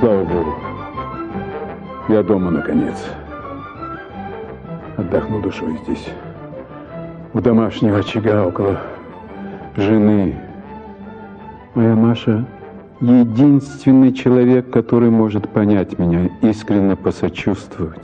Слава Богу. Я дома, наконец. Отдохну душой здесь. У домашнего очага, около жены. Моя Маша единственный человек, который может понять меня, искренне посочувствовать.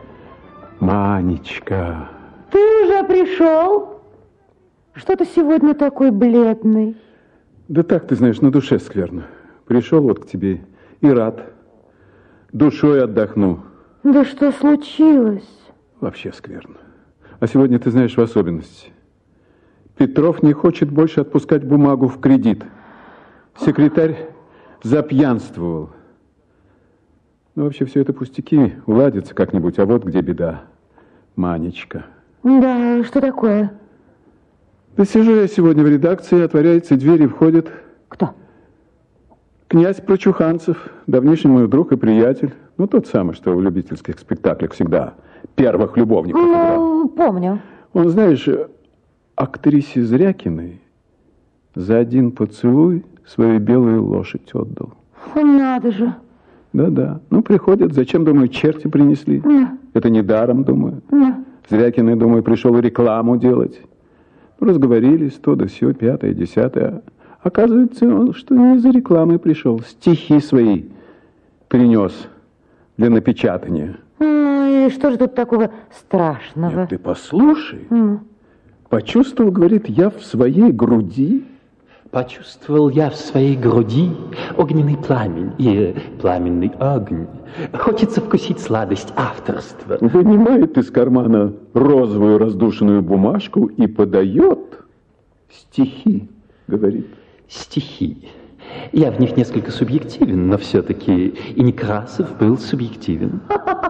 Манечка. Ты уже пришел? Что ты сегодня такой бледный? Да так, ты знаешь, на душе скверно. Пришел вот к тебе и рад. Душой отдохну. Да что случилось? Вообще скверно. А сегодня, ты знаешь, в особенности. Петров не хочет больше отпускать бумагу в кредит. Секретарь запьянствовал. Ну, вообще, все это пустяки. Уладится как-нибудь. А вот где беда. Манечка. Да, что такое? Да сижу я сегодня в редакции, отворяется дверь и входит... Кто? Князь Прочуханцев, давнишний мой друг и приятель. Ну, тот самый, что в любительских спектаклях всегда первых любовников играл. Ну, помню. Он, знаешь, актрисе Зрякиной за один поцелуй свою белую лошадь отдал. Надо же. Да-да. Ну, приходят, зачем, думаю, черти принесли? Это не даром, думаю. Зрякиной, думаю, пришел рекламу делать. Разговорились, то да сё, пятое, десятое. Оказывается, он что не за рекламой пришел, стихи свои принес для напечатания. И что же тут такого страшного? Нет, ты послушай. Почувствовал, говорит, я в своей груди. Почувствовал я в своей груди огненный пламень и пламенный огонь. Хочется вкусить сладость авторства. Вынимает из кармана розовую раздушенную бумажку и подает стихи, говорит. Стихи. Я в них несколько субъективен, но все-таки и Некрасов был субъективен.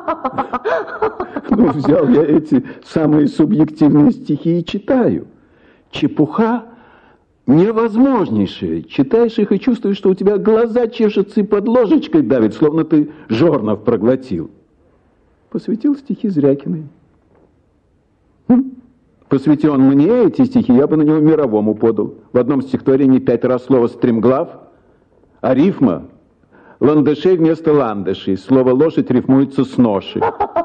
Ну, взял я эти самые субъективные стихи и читаю. Чепуха невозможнейшая. Читаешь их и чувствуешь, что у тебя глаза чешутся и под ложечкой давит, словно ты жорнов проглотил. Посвятил стихи Зрякиной. Посвяти он мне эти стихи, я бы на него мировому подал. В одном стихотворении 5 раз слово «стремглав», а рифма «ландышей» вместо «ландышей». Слово «лошадь» рифмуется с «ноши».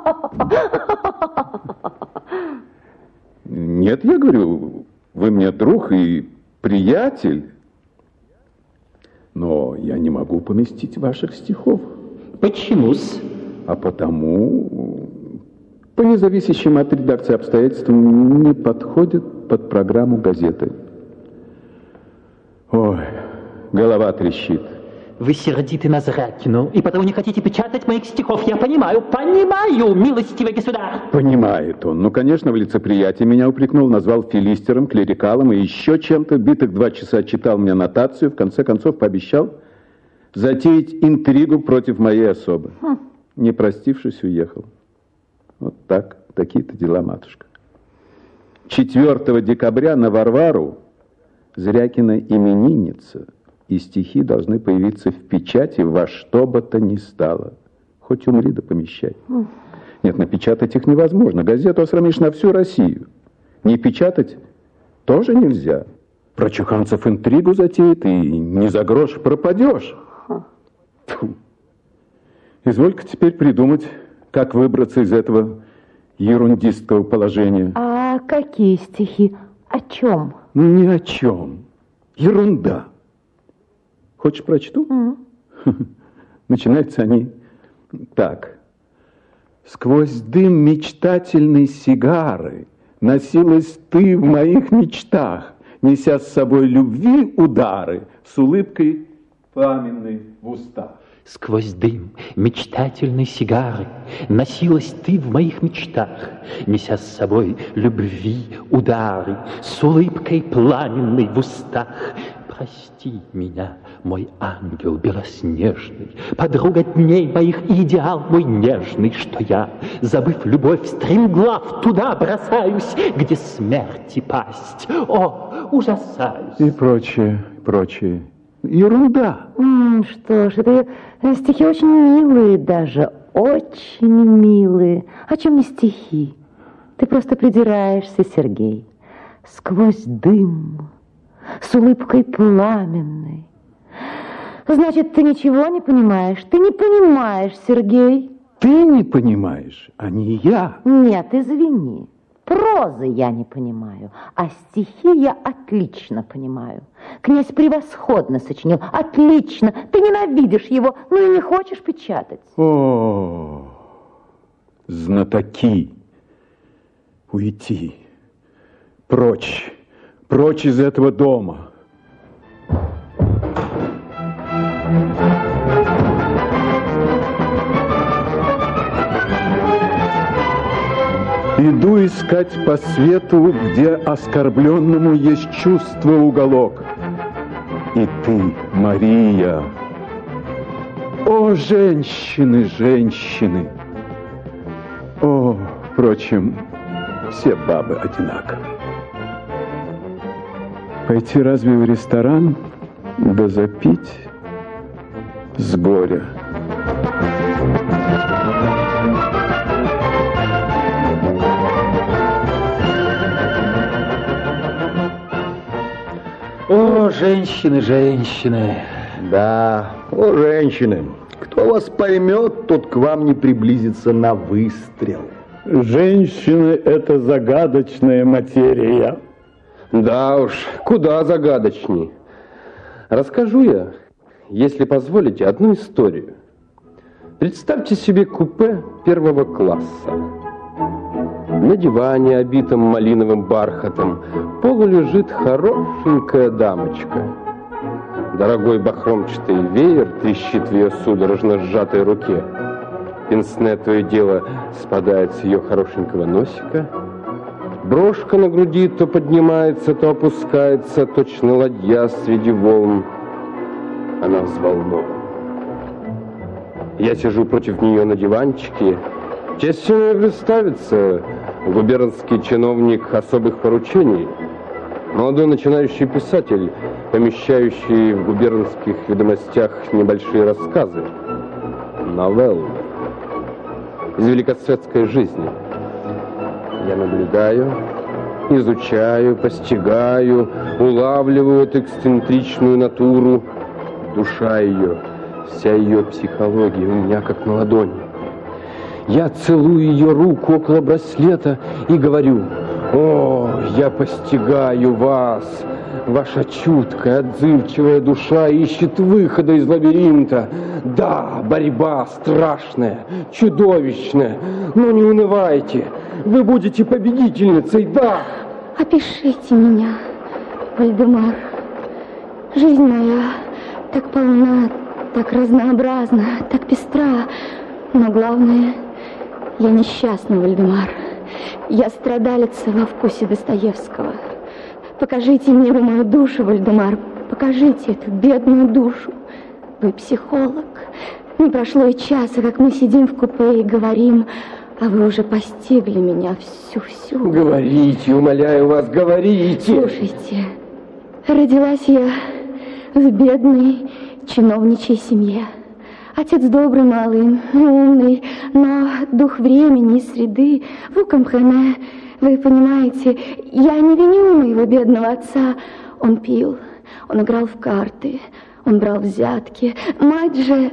Нет, я говорю, вы мне друг и приятель, но я не могу поместить ваших стихов. Почему-с? А потому... по независящим от редакции обстоятельствам не подходит под программу газеты. Ой, голова трещит. Вы сердиты на Зрякину и потому не хотите печатать моих стихов. Я понимаю, милостивый государь. Понимает он. Ну, конечно, в лицеприятии меня упрекнул, назвал филистером, клерикалом и еще чем-то. Битых 2 часа читал мне нотацию, в конце концов пообещал затеять интригу против моей особы. Не простившись, уехал. Вот так, такие-то дела, матушка. 4 декабря на Варвару Зрякина именинница, и стихи должны появиться в печати во что бы то ни стало. Хоть умри да помещай. Нет, напечатать их невозможно. Газету осрамишь на всю Россию. Не печатать тоже нельзя. Прочуханцев интригу затеет, и не за грош пропадешь. Тьфу. Изволь-ка теперь придумать, как выбраться из этого ерундистского положения. А какие стихи? О чем? Ну, ни о чем. Ерунда. Хочешь, прочту? Начинаются они так. Сквозь дым мечтательной сигары носилась ты в моих мечтах, неся с собой любви удары с улыбкой пламенной в устах. Сквозь дым мечтательной сигары носилась ты в моих мечтах, неся с собой любви удары с улыбкой пламенной в устах. Прости меня, мой ангел белоснежный, подруга дней моих и идеал мой нежный, что я, забыв любовь, стремглав туда бросаюсь, где смерти пасть. О, ужасаюсь. И прочее, прочее. Ерунда. Что ж, это стихи очень милые даже, очень милые. О чем не стихи? Ты просто придираешься, Сергей. Сквозь дым, с улыбкой пламенной. Значит, ты ничего не понимаешь. Ты не понимаешь, Сергей. Ты не понимаешь, а не я. Нет, извини. Прозы я не понимаю, а стихи я отлично понимаю. Князь превосходно сочинил, отлично. Ты ненавидишь его, но и не хочешь печатать. О, знатоки, уйти, прочь, прочь из этого дома. Иду искать по свету, где оскорбленному есть чувство уголок. И ты, Мария, о, женщины, женщины! О, впрочем, все бабы одинаковы. Пойти разве в ресторан, да запить с горя? О, женщины, женщины. Да, о, женщины. Кто вас поймет, тот к вам не приблизится на выстрел. Женщины – это загадочная материя. Да уж, куда загадочней. Расскажу я, если позволите, одну историю. Представьте себе купе первого класса. На диване, обитом малиновым бархатом, полу лежит хорошенькая дамочка. Дорогой бахромчатый веер трещит в ее судорожно сжатой руке. Пенсне то и дело спадает с ее хорошенького носика. Брошка на груди то поднимается, то опускается, точно ладья среди волн. Она взволнована. Я сижу против нее на диванчике. Честью мне представится губернский чиновник особых поручений, молодой начинающий писатель, помещающий в губернских ведомостях небольшие рассказы, новеллы из великосветской жизни. Я наблюдаю, изучаю, постигаю, улавливаю эту эксцентричную натуру. Душа ее, вся ее психология у меня как на ладони. Я целую ее руку около браслета и говорю: «О, я постигаю вас! Ваша чуткая, отзывчивая душа ищет выхода из лабиринта. Да, борьба страшная, чудовищная, но не унывайте. Вы будете победительницей, да!» Опишите меня, Вальдемар. Жизнь моя так полна, так разнообразна, так пестра. Но главное, я несчастна, Вальдемар. Я страдалица во вкусе Достоевского. Покажите мне вы мою душу, Вальдемар. Покажите эту бедную душу. Вы психолог. Не прошло и часа, как мы сидим в купе и говорим, а вы уже постигли меня всю. Говорите, умоляю вас, говорите. Слушайте, родилась я в бедной чиновничьей семье. Отец добрый, малый, умный, но дух времени и среды, vous comprenez, вы понимаете, я не виню моего бедного отца. Он пил, он играл в карты, он брал взятки. Мать же,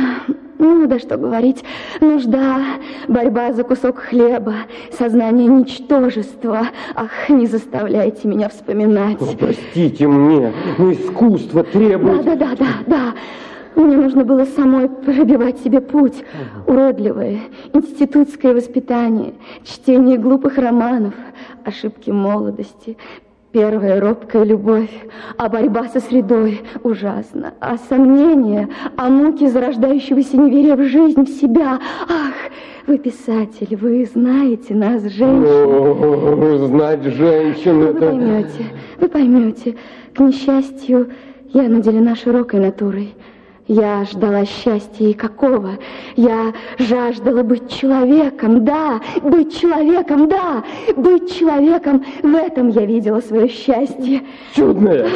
ну да что говорить, нужда, борьба за кусок хлеба, сознание ничтожества. Ах, не заставляйте меня вспоминать. О, простите мне, но искусство требует... Да. Мне нужно было самой пробивать себе путь. Уродливое институтское воспитание, чтение глупых романов, ошибки молодости, первая робкая любовь, а борьба со средой ужасно, а сомнения, а муки зарождающегося неверия в жизнь, в себя. Ах, вы писатель, вы знаете нас, женщин. О, знать женщин, это... Вы поймете. К несчастью, я наделена широкой натурой. Я ждала счастья, и какого? Я жаждала быть человеком, да, быть человеком, да, быть человеком. В этом я видела свое счастье. Чудное.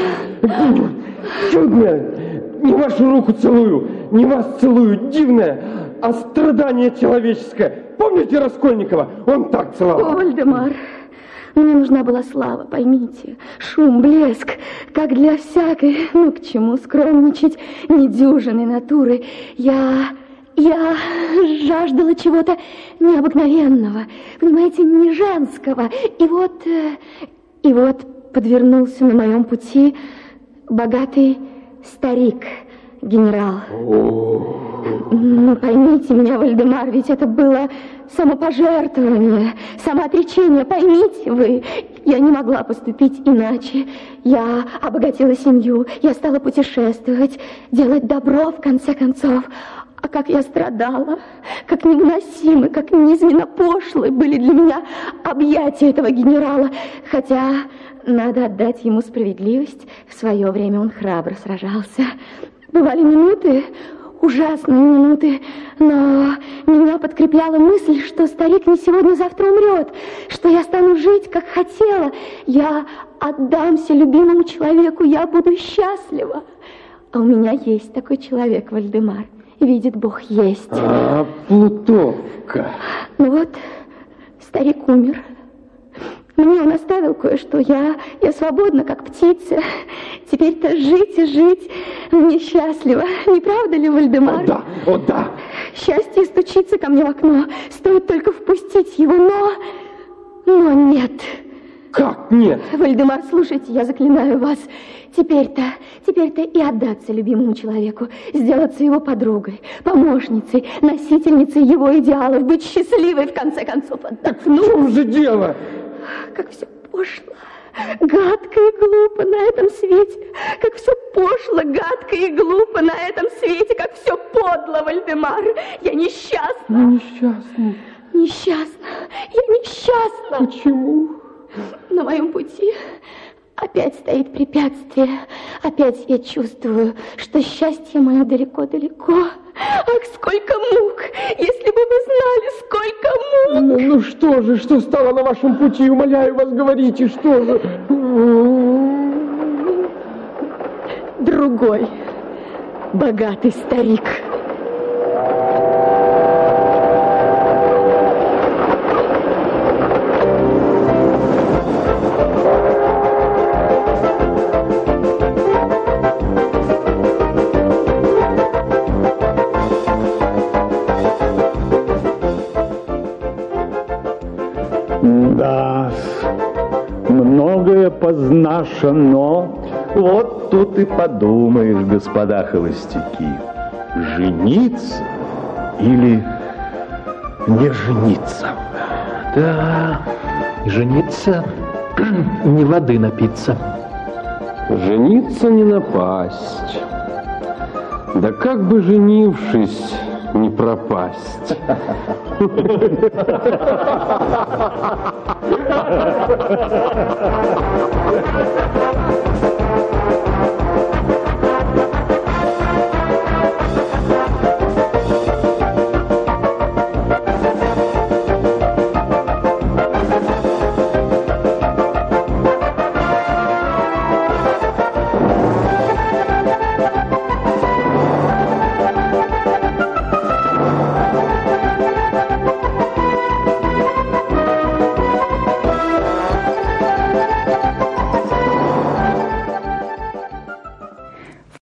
Не вашу руку целую, не вас целую, дивное, а страдание человеческое. Помните Раскольникова? Он так целовал. О, Вальдемар, Мне нужна была слава, поймите, шум, блеск, как для всякой, к чему скромничать, недюжинной натуры. Я жаждала чего-то необыкновенного, понимаете, не женского. И вот подвернулся на моем пути богатый старик, генерал. Поймите меня, Вальдемар, ведь это было самопожертвование, самоотречение, поймите вы. Я не могла поступить иначе. Я обогатила семью, я стала путешествовать, делать добро, в конце концов. А как я страдала, как невыносимы, как низменно пошлы были для меня объятия этого генерала. Хотя, надо отдать ему справедливость, в свое время он храбро сражался. Бывали минуты, ужасные минуты, но меня подкрепляла мысль, что старик не сегодня-завтра умрет, что я стану жить, как хотела. Я отдамся любимому человеку, я буду счастлива. А у меня есть такой человек, Вальдемар. Видит Бог, есть. Плутовка. Ну вот, старик умер. Мне он оставил кое-что. Я свободна, как птица. Теперь-то жить и жить мне счастливо. Не правда ли, Вальдемар? О, да. Счастье стучится ко мне в окно. Стоит только впустить его, но нет. Как нет? Вальдемар, слушайте, я заклинаю вас. Теперь-то и отдаться любимому человеку, сделаться его подругой, помощницей, носительницей его идеалов, быть счастливой, в конце концов, отдохнуть. В чем же дело? Как все пошло, гадко и глупо на этом свете. Как все пошло, гадко и глупо на этом свете. Как все подло, Вальдемар. Я несчастна. Несчастна. Несчастна. Я несчастна. Почему? На моем пути опять стоит препятствие. Опять я чувствую, что счастье мое далеко-далеко. Ах, сколько мук! Если бы вы знали, сколько мук! Ну что же, что стало на вашем пути? Умоляю вас, говорите, что же? Другой богатый старик. Да, многое познашено. Вот тут и подумаешь, господа холостяки, жениться или не жениться? Да, жениться, не воды напиться. Жениться не напасть. Да как бы женившись, не пропасть.